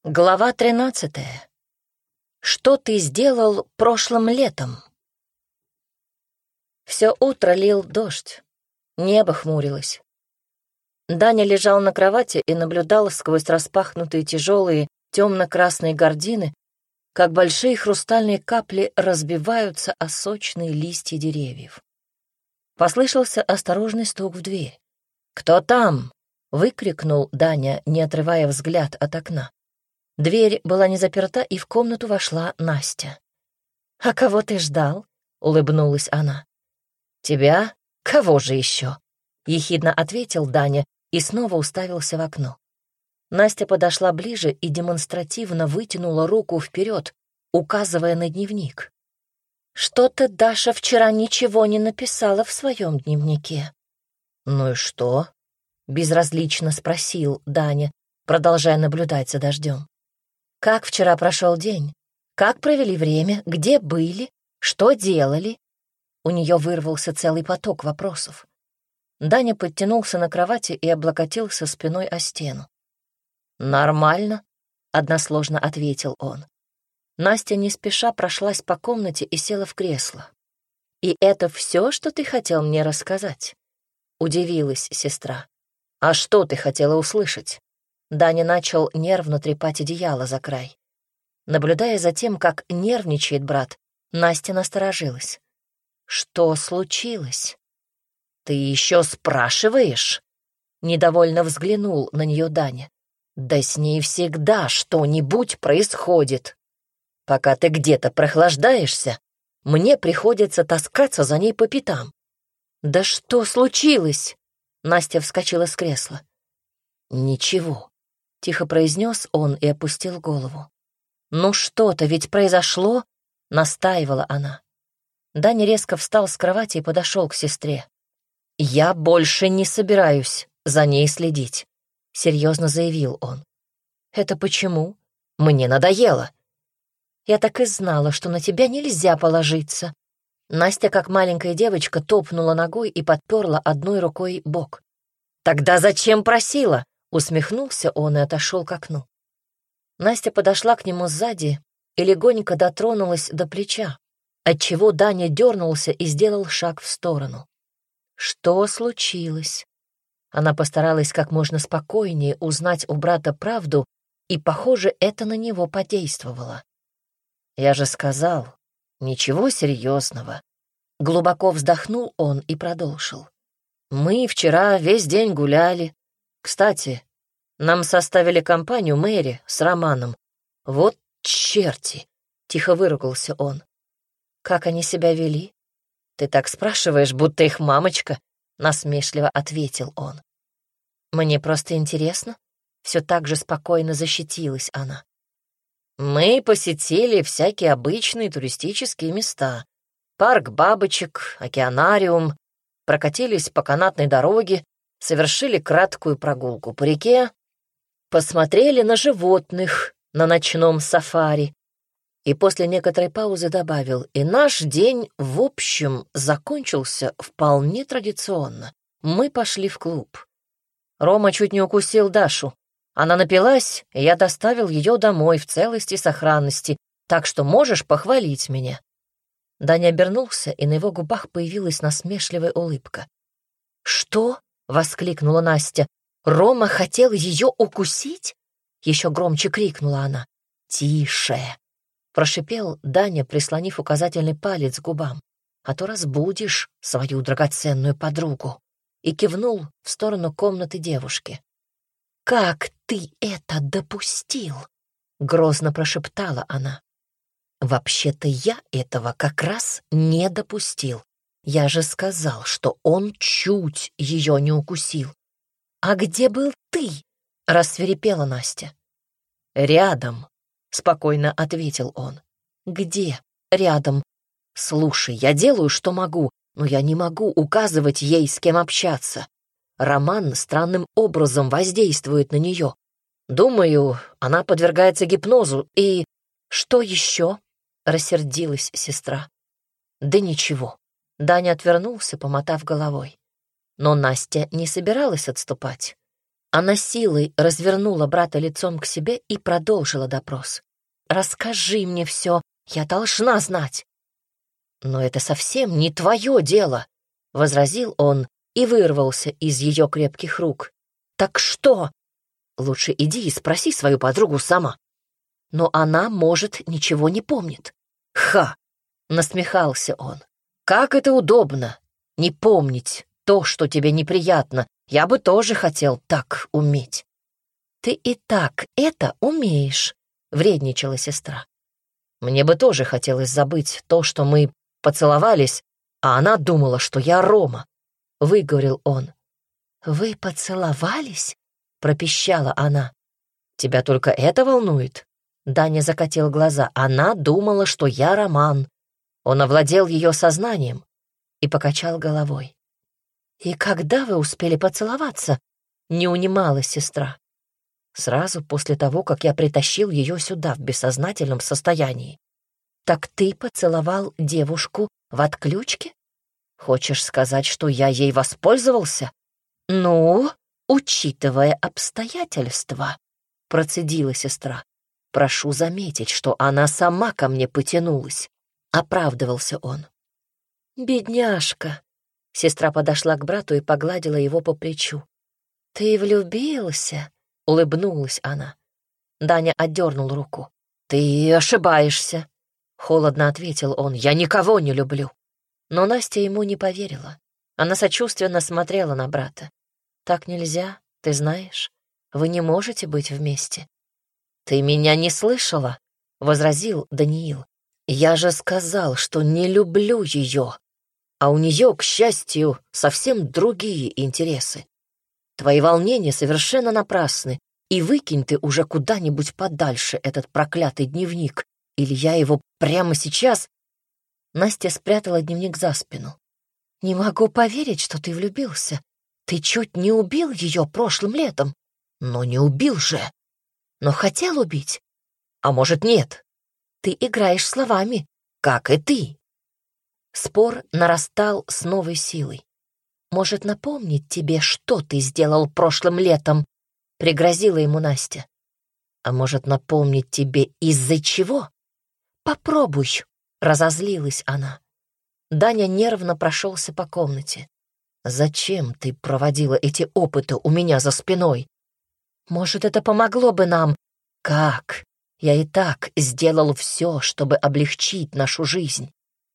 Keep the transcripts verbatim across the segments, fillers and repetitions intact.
Глава тринадцатая. Что ты сделал прошлым летом? Все утро лил дождь, небо хмурилось. Даня лежал на кровати и наблюдал сквозь распахнутые тяжелые темно-красные гардины, как большие хрустальные капли разбиваются о сочные листья деревьев. Послышался осторожный стук в дверь. «Кто там?» — выкрикнул Даня, не отрывая взгляд от окна. Дверь была не заперта, и в комнату вошла Настя. «А кого ты ждал?» — улыбнулась она. «Тебя? Кого же еще?» — ехидно ответил Даня и снова уставился в окно. Настя подошла ближе и демонстративно вытянула руку вперед, указывая на дневник. «Что-то Даша вчера ничего не написала в своем дневнике». «Ну и что?» — безразлично спросил Даня, продолжая наблюдать за дождем. «Как вчера прошел день? Как провели время? Где были? Что делали?» У нее вырвался целый поток вопросов. Даня подтянулся на кровати и облокотился спиной о стену. «Нормально», — односложно ответил он. Настя не спеша прошлась по комнате и села в кресло. «И это все, что ты хотел мне рассказать?» — удивилась сестра. «А что ты хотела услышать?» Даня начал нервно трепать одеяло за край. Наблюдая за тем, как нервничает брат, Настя насторожилась. «Что случилось?» «Ты еще спрашиваешь?» Недовольно взглянул на нее Даня. «Да с ней всегда что-нибудь происходит. Пока ты где-то прохлаждаешься, мне приходится таскаться за ней по пятам». «Да что случилось?» Настя вскочила с кресла. «Ничего», — тихо произнес он и опустил голову. «Ну что-то ведь произошло?» — настаивала она. Даня резко встал с кровати и подошел к сестре. «Я больше не собираюсь за ней следить», — серьезно заявил он. «Это почему? Мне надоело». «Я так и знала, что на тебя нельзя положиться». Настя, как маленькая девочка, топнула ногой и подперла одной рукой бок. «Тогда зачем просила?» — усмехнулся он и отошел к окну. Настя подошла к нему сзади и легонько дотронулась до плеча, отчего Даня дернулся и сделал шаг в сторону. «Что случилось?» Она постаралась как можно спокойнее узнать у брата правду, и, похоже, это на него подействовало. «Я же сказал, ничего серьезного». Глубоко вздохнул он и продолжил. «Мы вчера весь день гуляли. Кстати, нам составили компанию Мэри с Романом. Вот черти!» — тихо выругался он. «Как они себя вели?» «Ты так спрашиваешь, будто их мамочка», — насмешливо ответил он. «Мне просто интересно». Все так же спокойно защитилась она. «Мы посетили всякие обычные туристические места. Парк бабочек, океанариум, прокатились по канатной дороге, совершили краткую прогулку по реке, посмотрели на животных на ночном сафари». И после некоторой паузы добавил: «И наш день, в общем, закончился вполне традиционно. Мы пошли в клуб. Рома чуть не укусил Дашу. Она напилась, и я доставил ее домой в целости и сохранности, так что можешь похвалить меня». Даня обернулся, и на его губах появилась насмешливая улыбка. «Что?» — воскликнула Настя. «Рома хотел ее укусить?» Еще громче крикнула она. «Тише!» — прошипел Даня, прислонив указательный палец к губам. «А то разбудишь свою драгоценную подругу», и кивнул в сторону комнаты девушки. «Как ты это допустил?» — грозно прошептала она. «Вообще-то я этого как раз не допустил. Я же сказал, что он чуть ее не укусил». «А где был ты?» — рассвирепела Настя. «Рядом», — спокойно ответил он. «Где? Рядом. Слушай, я делаю, что могу, но я не могу указывать ей, с кем общаться. Роман странным образом воздействует на нее. Думаю, она подвергается гипнозу и...» «Что еще?» — рассердилась сестра. «Да ничего». Даня отвернулся, помотав головой. Но Настя не собиралась отступать. Она силой развернула брата лицом к себе и продолжила допрос. «Расскажи мне все, я должна знать». «Но это совсем не твое дело», — возразил он и вырвался из ее крепких рук. «Так что? Лучше иди и спроси свою подругу сама». «Но она, может, ничего не помнит». «Ха!» — насмехался он. «Как это удобно, не помнить то, что тебе неприятно. Я бы тоже хотел так уметь». «Ты и так это умеешь», — вредничала сестра. «Мне бы тоже хотелось забыть то, что мы поцеловались, а она думала, что я Рома», — выговорил он. «Вы поцеловались?» — пропищала она. «Тебя только это волнует?» Даня закатил глаза. Она думала, что я Роман. Он овладел ее сознанием и покачал головой. «И когда вы успели поцеловаться?» — не унималась сестра. «Сразу после того, как я притащил ее сюда в бессознательном состоянии». «Так ты поцеловал девушку в отключке? Хочешь сказать, что я ей воспользовался?» «Ну, учитывая обстоятельства», — процедила сестра. «Прошу заметить, что она сама ко мне потянулась», — оправдывался он. «Бедняжка», — сестра подошла к брату и погладила его по плечу. «Ты влюбился?» — улыбнулась она. Даня отдернул руку. «Ты ошибаешься», — холодно ответил он. «Я никого не люблю». Но Настя ему не поверила. Она сочувственно смотрела на брата. «Так нельзя, ты знаешь. Вы не можете быть вместе». «Ты меня не слышала?» — возразил Даниил. «Я же сказал, что не люблю ее, а у нее, к счастью, совсем другие интересы. Твои волнения совершенно напрасны, и выкинь ты уже куда-нибудь подальше этот проклятый дневник, или я его прямо сейчас...» Настя спрятала дневник за спину. «Не могу поверить, что ты влюбился. Ты чуть не убил ее прошлым летом. Но не убил же. Но хотел убить. А может, нет? Ты играешь словами, как и ты». Спор нарастал с новой силой. «Может, напомнить тебе, что ты сделал прошлым летом?» — пригрозила ему Настя. «А может, напомнить тебе, из-за чего?» «Попробуй», — разозлилась она. Даня нервно прошелся по комнате. «Зачем ты проводила эти опыты у меня за спиной?» «Может, это помогло бы нам?» «Как? Я и так сделал все, чтобы облегчить нашу жизнь.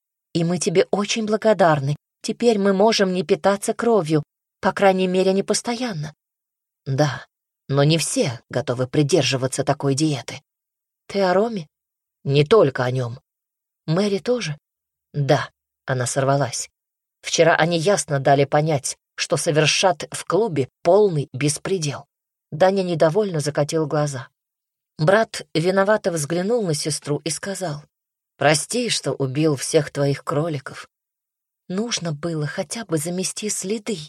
И мы тебе очень благодарны. Теперь мы можем не питаться кровью, по крайней мере, не постоянно». «Да, но не все готовы придерживаться такой диеты». «Ты о Роме?» «Не только о нем». «Мэри тоже?» «Да», — она сорвалась. «Вчера они ясно дали понять, что совершат в клубе полный беспредел». Даня недовольно закатил глаза. Брат виновато взглянул на сестру и сказал: «Прости, что убил всех твоих кроликов. Нужно было хотя бы замести следы».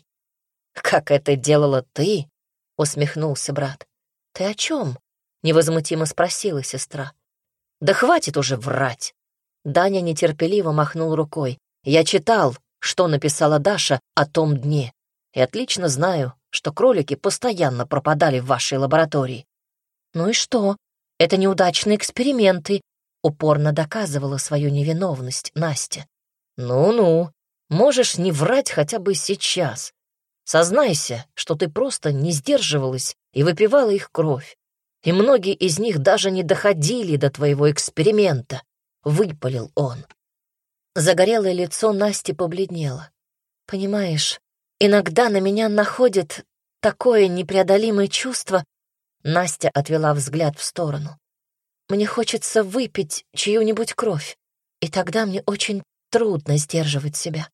«Как это делала ты?» — усмехнулся брат. «Ты о чем?» — невозмутимо спросила сестра. «Да хватит уже врать!» Даня нетерпеливо махнул рукой. «Я читал, что написала Даша о том дне, и отлично знаю, что кролики постоянно пропадали в вашей лаборатории». «Ну и что? Это неудачные эксперименты», — упорно доказывала свою невиновность Настя. «Ну-ну, можешь не врать хотя бы сейчас. Сознайся, что ты просто не сдерживалась и выпивала их кровь. И многие из них даже не доходили до твоего эксперимента», — выпалил он. Загорелое лицо Насти побледнело. «Понимаешь, иногда на меня находит такое непреодолимое чувство...» Настя отвела взгляд в сторону. «Мне хочется выпить чью-нибудь кровь, и тогда мне очень трудно сдерживать себя».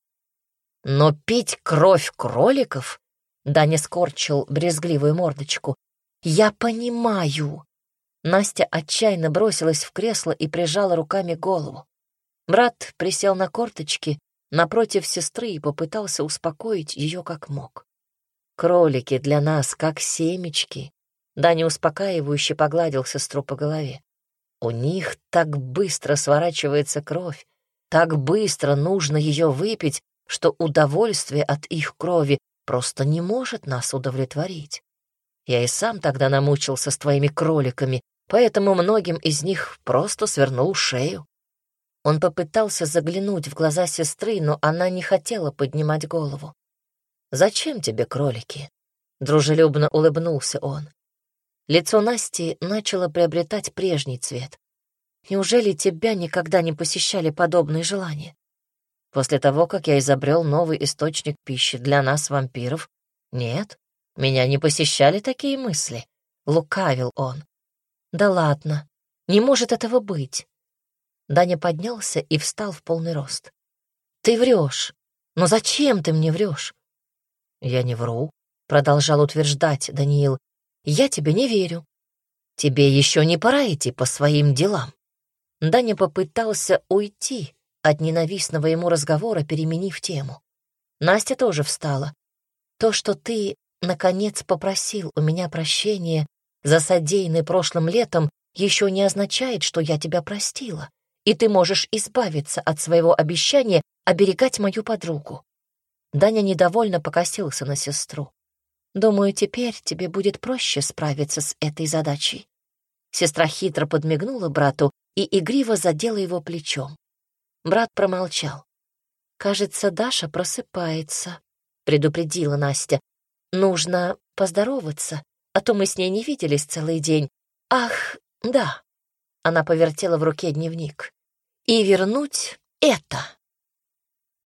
«Но пить кровь кроликов?» — Даня скорчил брезгливую мордочку. «Я понимаю». Настя отчаянно бросилась в кресло и прижала руками голову. Брат присел на корточки напротив сестры и попытался успокоить ее как мог. «Кролики для нас как семечки», — Даня успокаивающе погладил сестру по голове. «У них так быстро сворачивается кровь, так быстро нужно ее выпить, что удовольствие от их крови просто не может нас удовлетворить. Я и сам тогда намучился с твоими кроликами, поэтому многим из них просто свернул шею». Он попытался заглянуть в глаза сестры, но она не хотела поднимать голову. «Зачем тебе кролики?» — дружелюбно улыбнулся он. Лицо Насти начало приобретать прежний цвет. «Неужели тебя никогда не посещали подобные желания? После того, как я изобрел новый источник пищи для нас, вампиров, нет, меня не посещали такие мысли», — лукавил он. «Да ладно, не может этого быть». Даня поднялся и встал в полный рост. «Ты врешь. Но зачем ты мне врешь?» «Я не вру», — продолжал утверждать Даниил. «Я тебе не верю. Тебе еще не пора идти по своим делам». Даня попытался уйти от ненавистного ему разговора, переменив тему. Настя тоже встала. «То, что ты, наконец, попросил у меня прощения за содеянное прошлым летом, еще не означает, что я тебя простила, и ты можешь избавиться от своего обещания оберегать мою подругу». Даня недовольно покосился на сестру. «Думаю, теперь тебе будет проще справиться с этой задачей». Сестра хитро подмигнула брату и игриво задела его плечом. Брат промолчал. «Кажется, Даша просыпается», — предупредила Настя. «Нужно поздороваться, а то мы с ней не виделись целый день. Ах, да». Она повертела в руке дневник. «И вернуть это».